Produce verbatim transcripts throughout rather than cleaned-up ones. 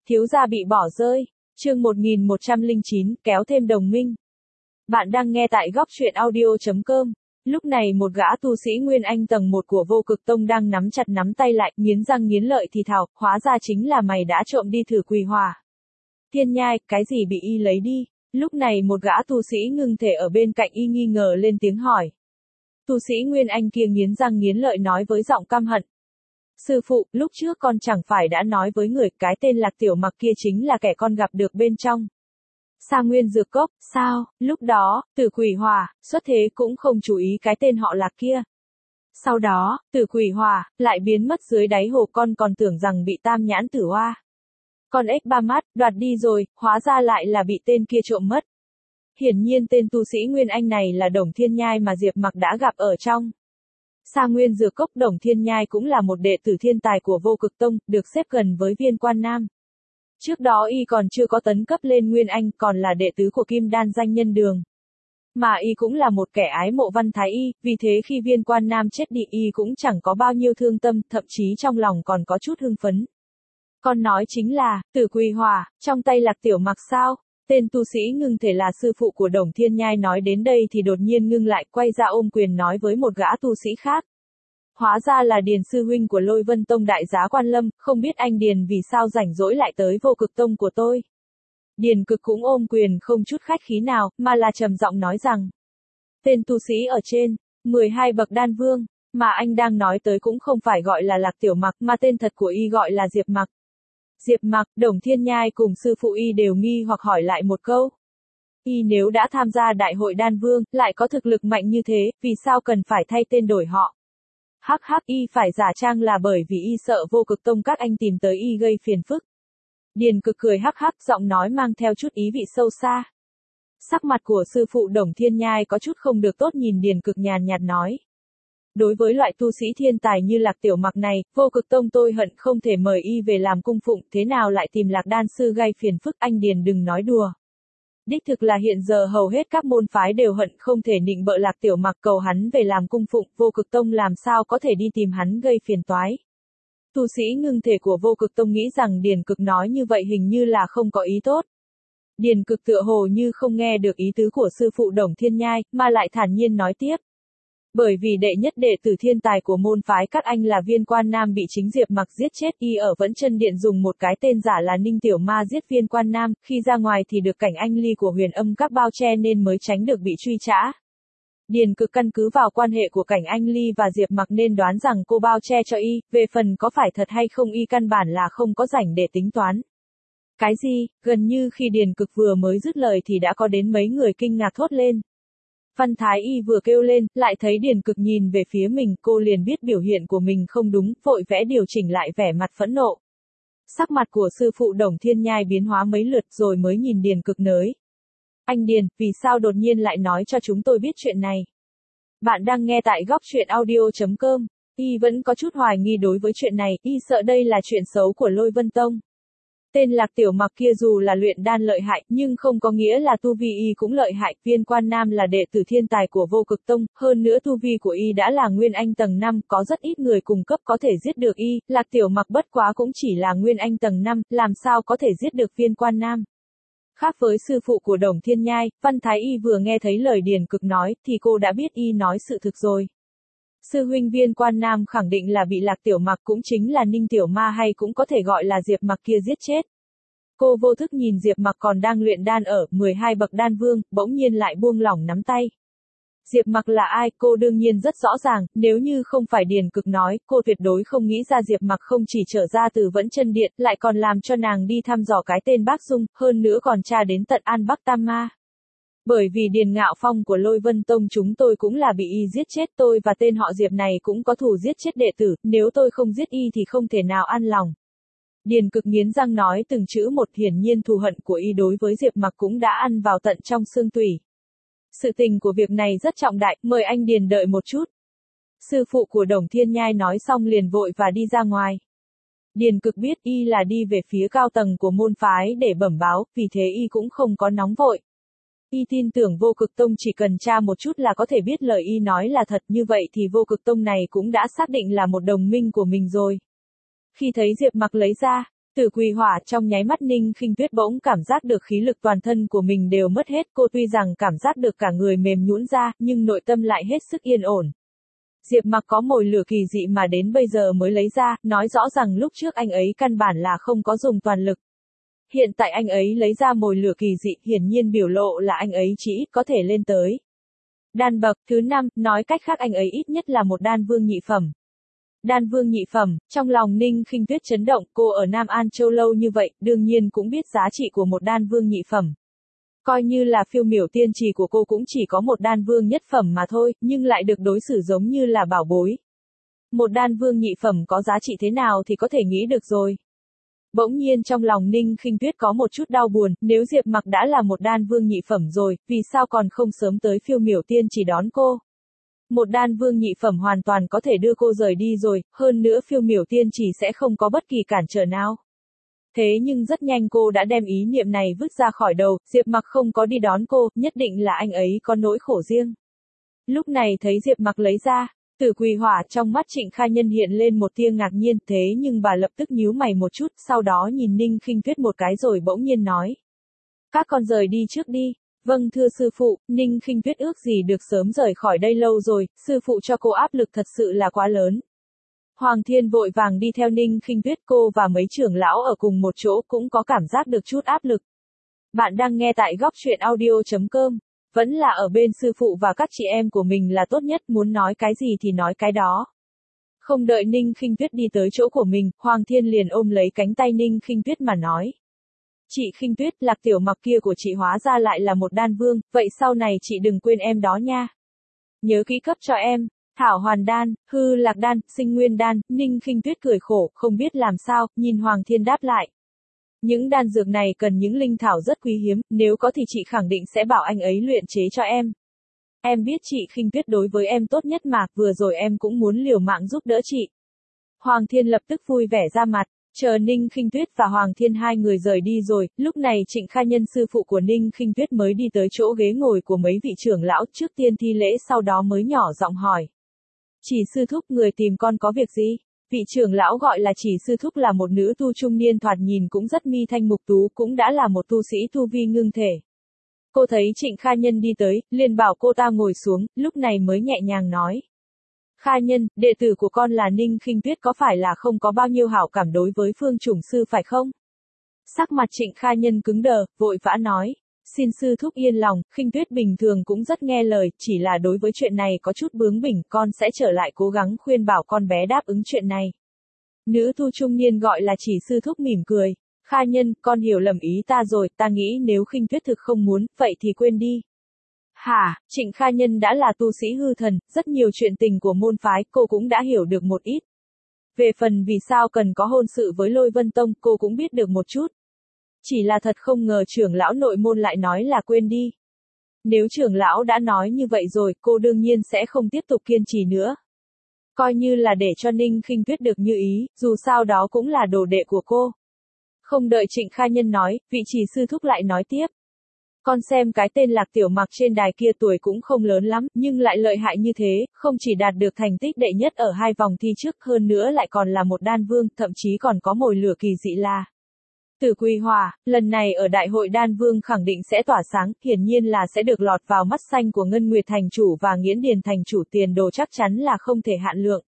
Thiếu gia bị bỏ rơi. Chương một nghìn một trăm lẻ chín, kéo thêm đồng minh. Bạn đang nghe tại góc truyện audio chấm com. Lúc này một gã tu sĩ Nguyên Anh tầng một của Vô Cực Tông đang nắm chặt nắm tay lại, nghiến răng nghiến lợi thì thào, hóa ra chính là mày đã trộm đi thử quỳ hỏa. Thiên Nhai, cái gì bị y lấy đi? Lúc này một gã tu sĩ ngưng thể ở bên cạnh y nghi ngờ lên tiếng hỏi. Tu sĩ Nguyên Anh kia nghiến răng nghiến lợi nói với giọng căm hận. Sư phụ, lúc trước con chẳng phải đã nói với người cái tên Lạc Tiểu Mặc kia chính là kẻ con gặp được bên trong Sa Nguyên Dược Cốc, sao? Lúc đó, Tử Quỷ Hỏa, xuất thế cũng không chú ý cái tên họ Lạc kia. Sau đó, Tử Quỷ Hỏa, lại biến mất dưới đáy hồ, con còn tưởng rằng bị Tam Nhãn Tử Oa con ếch ba mắt, đoạt đi rồi, hóa ra lại là bị tên kia trộm mất. Hiển nhiên tên tu sĩ Nguyên Anh này là Đồng Thiên Nhai mà Diệp Mặc đã gặp ở trong Sa Nguyên Dược Cốc. Đồng Thiên Nhai cũng là một đệ tử thiên tài của Vô Cực Tông, được xếp gần với Viên Quan Nam. Trước đó y còn chưa có tấn cấp lên Nguyên Anh, còn là đệ tứ của Kim Đan danh nhân đường. Mà y cũng là một kẻ ái mộ Văn Thái Y, vì thế khi Viên Quan Nam chết đi y cũng chẳng có bao nhiêu thương tâm, thậm chí trong lòng còn có chút hưng phấn. Con nói chính là, Tử Quỳ Hỏa, trong tay Lạc Tiểu Mặc sao? Tên tu sĩ ngưng thể là sư phụ của Đồng Thiên Nhai nói đến đây thì đột nhiên ngưng lại, quay ra ôm quyền nói với một gã tu sĩ khác. Hóa ra là Điền sư huynh của Lôi Vân Tông đại giá Quan Lâm, không biết anh Điền vì sao rảnh rỗi lại tới Vô Cực Tông của tôi. Điền Cực cũng ôm quyền không chút khách khí nào, mà là trầm giọng nói rằng. Tên tu sĩ ở trên, mười hai bậc đan vương, mà anh đang nói tới cũng không phải gọi là Lạc Tiểu Mặc, mà tên thật của y gọi là Diệp Mặc. Diệp Mặc, Đồng Thiên Nhai cùng sư phụ y đều nghi hoặc hỏi lại một câu. Y nếu đã tham gia đại hội đan vương, lại có thực lực mạnh như thế, vì sao cần phải thay tên đổi họ? Hắc hắc, y phải giả trang là bởi vì y sợ Vô Cực Tông các anh tìm tới y gây phiền phức. Điền Cực cười hắc hắc, giọng nói mang theo chút ý vị sâu xa. Sắc mặt của sư phụ Đồng Thiên Nhai có chút không được tốt, nhìn Điền Cực nhàn nhạt nói. Đối với loại tu sĩ thiên tài như Lạc Tiểu Mặc này, Vô Cực Tông tôi hận không thể mời y về làm cung phụng, thế nào lại tìm Lạc đan sư gây phiền phức, anh Điền đừng nói đùa. Đích thực là hiện giờ hầu hết các môn phái đều hận không thể nịnh bợ Lạc Tiểu Mặc, cầu hắn về làm cung phụng, Vô Cực Tông làm sao có thể đi tìm hắn gây phiền toái. Tu sĩ ngưng thể của Vô Cực Tông nghĩ rằng Điền Cực nói như vậy hình như là không có ý tốt. Điền Cực tựa hồ như không nghe được ý tứ của sư phụ Đồng Thiên Nhai, mà lại thản nhiên nói tiếp. Bởi vì đệ nhất đệ tử thiên tài của môn phái các anh là Viên Quan Nam bị chính Diệp Mặc giết chết, y ở Vẫn Chân Điện dùng một cái tên giả là Ninh Tiểu Ma giết Viên Quan Nam, khi ra ngoài thì được cảnh anh ly của Huyền Âm các bao che nên mới tránh được bị truy trã. Điền Cực căn cứ vào quan hệ của cảnh anh ly và Diệp Mặc nên đoán rằng cô bao che cho y, về phần có phải thật hay không y căn bản là không có rảnh để tính toán. Cái gì? Gần như khi Điền Cực vừa mới dứt lời thì đã có đến mấy người kinh ngạc thốt lên. Văn Thái Y vừa kêu lên, lại thấy Điền Cực nhìn về phía mình, cô liền biết biểu hiện của mình không đúng, vội vẽ điều chỉnh lại vẻ mặt phẫn nộ. Sắc mặt của sư phụ Đồng Thiên Nhai biến hóa mấy lượt rồi mới nhìn Điền Cực nới. Anh Điền, vì sao đột nhiên lại nói cho chúng tôi biết chuyện này? Bạn đang nghe tại góc truyện audio chấm com. Y vẫn có chút hoài nghi đối với chuyện này, y sợ đây là chuyện xấu của Lôi Vân Tông. Tên Lạc Tiểu Mặc kia dù là luyện đan lợi hại, nhưng không có nghĩa là tu vi y cũng lợi hại. Viên Quan Nam là đệ tử thiên tài của Vô Cực Tông, hơn nữa tu vi của y đã là Nguyên Anh tầng năm, có rất ít người cùng cấp có thể giết được y. Lạc Tiểu Mặc bất quá cũng chỉ là Nguyên Anh tầng năm, làm sao có thể giết được Viên Quan Nam. Khác với sư phụ của Đồng Thiên Nhai, Văn Thái Y vừa nghe thấy lời Điền Cực nói, thì cô đã biết y nói sự thực rồi. Sư huynh Viên Quan Nam khẳng định là bị Lạc Tiểu Mặc, cũng chính là Ninh Tiểu Ma hay cũng có thể gọi là Diệp Mặc kia giết chết. Cô vô thức nhìn Diệp Mặc còn đang luyện đan ở mười hai bậc đan vương, bỗng nhiên lại buông lỏng nắm tay. Diệp Mặc là ai, cô đương nhiên rất rõ ràng, nếu như không phải Điền Cực nói, cô tuyệt đối không nghĩ ra Diệp Mặc không chỉ trở ra từ Vẫn Chân Điện, lại còn làm cho nàng đi thăm dò cái tên Bác Dung, hơn nữa còn tra đến tận An Bắc Tam Ma. Bởi vì Điền Ngạo Phong của Lôi Vân Tông chúng tôi cũng là bị y giết chết, tôi và tên họ Diệp này cũng có thù giết chết đệ tử, nếu tôi không giết y thì không thể nào an lòng. Điền Cực nghiến răng nói từng chữ một, hiển nhiên thù hận của y đối với Diệp Mặc cũng đã ăn vào tận trong xương tủy. Sự tình của việc này rất trọng đại, mời anh Điền đợi một chút. Sư phụ của Đồng Thiên Nhai nói xong liền vội và đi ra ngoài. Điền Cực biết y là đi về phía cao tầng của môn phái để bẩm báo, vì thế y cũng không có nóng vội. Y tin tưởng Vô Cực Tông chỉ cần tra một chút là có thể biết lời y nói là thật, như vậy thì Vô Cực Tông này cũng đã xác định là một đồng minh của mình rồi. Khi thấy Diệp Mặc lấy ra Từ quỳ hỏa trong nháy mắt Ninh Khinh Tuyết bỗng cảm giác được khí lực toàn thân của mình đều mất hết, cô tuy rằng cảm giác được cả người mềm nhũn ra, nhưng nội tâm lại hết sức yên ổn. Diệp Mặc có mồi lửa kỳ dị mà đến bây giờ mới lấy ra, nói rõ rằng lúc trước anh ấy căn bản là không có dùng toàn lực. Hiện tại anh ấy lấy ra mồi lửa kỳ dị, hiển nhiên biểu lộ là anh ấy chỉ ít có thể lên tới đan bậc thứ năm, nói cách khác anh ấy ít nhất là một đan vương nhị phẩm. Đan vương nhị phẩm, trong lòng Ninh Khinh Tuyết chấn động, cô ở Nam An Châu lâu như vậy, đương nhiên cũng biết giá trị của một đan vương nhị phẩm. Coi như là phiêu miểu tiên trì của cô cũng chỉ có một đan vương nhất phẩm mà thôi, nhưng lại được đối xử giống như là bảo bối. Một đan vương nhị phẩm có giá trị thế nào thì có thể nghĩ được rồi. Bỗng nhiên trong lòng Ninh Khinh Tuyết có một chút đau buồn, nếu Diệp Mặc đã là một đan vương nhị phẩm rồi, vì sao còn không sớm tới phiêu miểu tiên trì đón cô? Một đan vương nhị phẩm hoàn toàn có thể đưa cô rời đi rồi, hơn nữa phiêu miểu tiên trì sẽ không có bất kỳ cản trở nào. Thế nhưng rất nhanh cô đã đem ý niệm này vứt ra khỏi đầu, Diệp Mặc không có đi đón cô, nhất định là anh ấy có nỗi khổ riêng. Lúc này thấy Diệp Mặc lấy ra, Tử quỳ hỏa, trong mắt Trịnh Kha Nhân hiện lên một tia ngạc nhiên, thế nhưng bà lập tức nhíu mày một chút, sau đó nhìn Ninh Khinh Tuyết một cái rồi bỗng nhiên nói. Các con rời đi trước đi. Vâng thưa sư phụ, Ninh Khinh Tuyết ước gì được sớm rời khỏi đây lâu rồi, sư phụ cho cô áp lực thật sự là quá lớn. Hoàng Thiên vội vàng đi theo Ninh Khinh Tuyết, cô và mấy trưởng lão ở cùng một chỗ cũng có cảm giác được chút áp lực. Bạn đang nghe tại góc truyện audio chấm com, vẫn là ở bên sư phụ và các chị em của mình là tốt nhất, muốn nói cái gì thì nói cái đó. Không đợi Ninh Khinh Tuyết đi tới chỗ của mình, Hoàng Thiên liền ôm lấy cánh tay Ninh Khinh Tuyết mà nói. Chị Khinh Tuyết, Lạc Tiểu Mặc kia của chị hóa ra lại là một đan vương, vậy sau này chị đừng quên em đó nha. Nhớ kỹ cấp cho em. Thảo Hoàn Đan, Hư Lạc Đan, Sinh Nguyên Đan, Ninh Khinh Tuyết cười khổ, không biết làm sao, nhìn Hoàng Thiên đáp lại. Những đan dược này cần những linh thảo rất quý hiếm, nếu có thì chị khẳng định sẽ bảo anh ấy luyện chế cho em. Em biết chị Khinh Tuyết đối với em tốt nhất mà, vừa rồi em cũng muốn liều mạng giúp đỡ chị. Hoàng Thiên lập tức vui vẻ ra mặt. Chờ Ninh Khinh Tuyết và Hoàng Thiên hai người rời đi rồi, lúc này Trịnh Kha Nhân sư phụ của Ninh Khinh Tuyết mới đi tới chỗ ghế ngồi của mấy vị trưởng lão, trước tiên thi lễ sau đó mới nhỏ giọng hỏi. Chỉ sư thúc, người tìm con có việc gì? Vị trưởng lão gọi là Chỉ sư thúc là một nữ tu trung niên thoạt nhìn cũng rất mi thanh mục tú, cũng đã là một tu sĩ tu vi ngưng thể. Cô thấy Trịnh Kha Nhân đi tới, liền bảo cô ta ngồi xuống, lúc này mới nhẹ nhàng nói. Kha Nhân, đệ tử của con là Ninh Khinh Tuyết có phải là không có bao nhiêu hảo cảm đối với Phương Chủng sư phải không? Sắc mặt Trịnh Kha Nhân cứng đờ, vội vã nói. Xin sư thúc yên lòng, Khinh Tuyết bình thường cũng rất nghe lời, chỉ là đối với chuyện này có chút bướng bỉnh, con sẽ trở lại cố gắng khuyên bảo con bé đáp ứng chuyện này. Nữ tu trung niên gọi là Chỉ sư thúc mỉm cười. Kha Nhân, con hiểu lầm ý ta rồi, ta nghĩ nếu Khinh Tuyết thực không muốn, vậy thì quên đi. Hả, Trịnh Kha Nhân đã là tu sĩ hư thần, rất nhiều chuyện tình của môn phái, cô cũng đã hiểu được một ít. Về phần vì sao cần có hôn sự với Lôi Vân Tông, cô cũng biết được một chút. Chỉ là thật không ngờ trưởng lão nội môn lại nói là quên đi. Nếu trưởng lão đã nói như vậy rồi, cô đương nhiên sẽ không tiếp tục kiên trì nữa. Coi như là để cho Ninh Khinh Tuyết được như ý, dù sao đó cũng là đồ đệ của cô. Không đợi Trịnh Kha Nhân nói, vị Chỉ sư thúc lại nói tiếp. Con xem cái tên Lạc Tiểu Mặc trên đài kia tuổi cũng không lớn lắm, nhưng lại lợi hại như thế, không chỉ đạt được thành tích đệ nhất ở hai vòng thi trước, hơn nữa lại còn là một đan vương, thậm chí còn có mồi lửa kỳ dị là Tử Quỳ Hỏa, lần này ở đại hội đan vương khẳng định sẽ tỏa sáng, hiển nhiên là sẽ được lọt vào mắt xanh của Ngân Nguyệt thành chủ và Nghiễn Điền thành chủ, tiền đồ chắc chắn là không thể hạn lượng.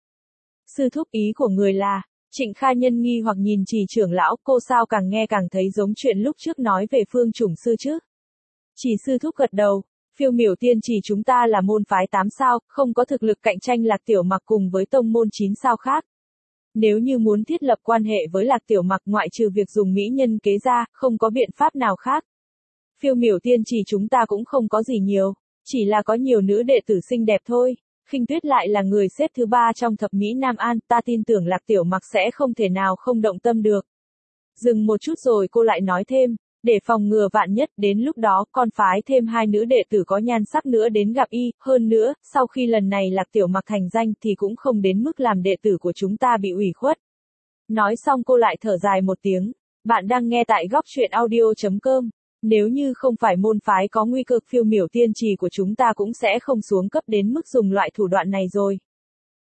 Sư thúc, ý của người là, Trịnh Kha Nhân nghi hoặc nhìn Chỉ trưởng lão, cô sao càng nghe càng thấy giống chuyện lúc trước nói về Phương Chủng sư chứ. Chỉ sư thúc gật đầu, phiêu miểu tiên chỉ chúng ta là môn phái tám sao, không có thực lực cạnh tranh Lạc Tiểu Mặc cùng với tông môn chín sao khác. Nếu như muốn thiết lập quan hệ với Lạc Tiểu Mặc ngoại trừ việc dùng mỹ nhân kế ra, không có biện pháp nào khác. Phiêu miểu tiên chỉ chúng ta cũng không có gì nhiều, chỉ là có nhiều nữ đệ tử xinh đẹp thôi. Khinh Tuyết lại là người xếp thứ ba trong thập mỹ Nam An, ta tin tưởng Lạc Tiểu Mặc sẽ không thể nào không động tâm được. Dừng một chút rồi cô lại nói thêm. Để phòng ngừa vạn nhất, đến lúc đó, con phái thêm hai nữ đệ tử có nhan sắc nữa đến gặp y, hơn nữa, sau khi lần này Lạc Tiểu Mặc thành danh thì cũng không đến mức làm đệ tử của chúng ta bị ủy khuất. Nói xong cô lại thở dài một tiếng. Bạn đang nghe tại góc truyện audio chấm com. Nếu như không phải môn phái có nguy cơ, phiêu miểu tiên trì của chúng ta cũng sẽ không xuống cấp đến mức dùng loại thủ đoạn này rồi.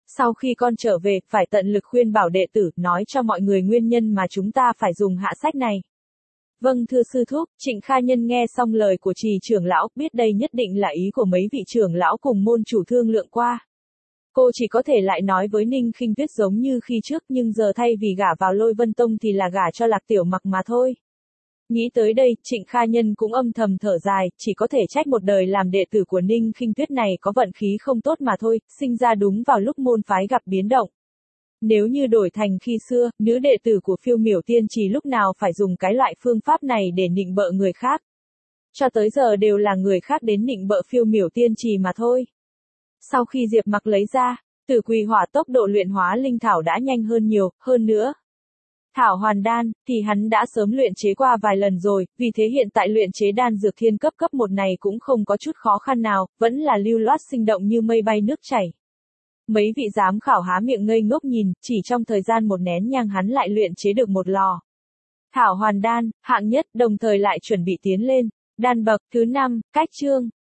Sau khi con trở về, phải tận lực khuyên bảo đệ tử, nói cho mọi người nguyên nhân mà chúng ta phải dùng hạ sách này. Vâng thưa sư thúc. Trịnh Kha Nhân nghe xong lời của Trì trưởng lão, biết đây nhất định là ý của mấy vị trưởng lão cùng môn chủ thương lượng qua. Cô chỉ có thể lại nói với Ninh Khinh Tuyết giống như khi trước, nhưng giờ thay vì gả vào Lôi Vân Tông thì là gả cho Lạc Tiểu Mặc mà thôi. Nghĩ tới đây, Trịnh Kha Nhân cũng âm thầm thở dài, chỉ có thể trách một đời làm đệ tử của Ninh Khinh Tuyết này có vận khí không tốt mà thôi, sinh ra đúng vào lúc môn phái gặp biến động. Nếu như đổi thành khi xưa, nữ đệ tử của Phiêu Miểu Tiên Trì lúc nào phải dùng cái loại phương pháp này để nịnh bợ người khác. Cho tới giờ đều là người khác đến nịnh bợ Phiêu Miểu Tiên Trì mà thôi. Sau khi Diệp Mặc lấy ra, Tử Quỳ Hỏa, tốc độ luyện hóa linh thảo đã nhanh hơn nhiều, hơn nữa. Thảo Hoàn Đan, thì hắn đã sớm luyện chế qua vài lần rồi, vì thế hiện tại luyện chế đan dược thiên cấp cấp một này cũng không có chút khó khăn nào, vẫn là lưu loát sinh động như mây bay nước chảy. Mấy vị giám khảo há miệng ngây ngốc nhìn, chỉ trong thời gian một nén nhang hắn lại luyện chế được một lò. Thảo Hoàn Đan, hạng nhất, đồng thời lại chuẩn bị tiến lên. Đan bậc thứ năm, cách chương.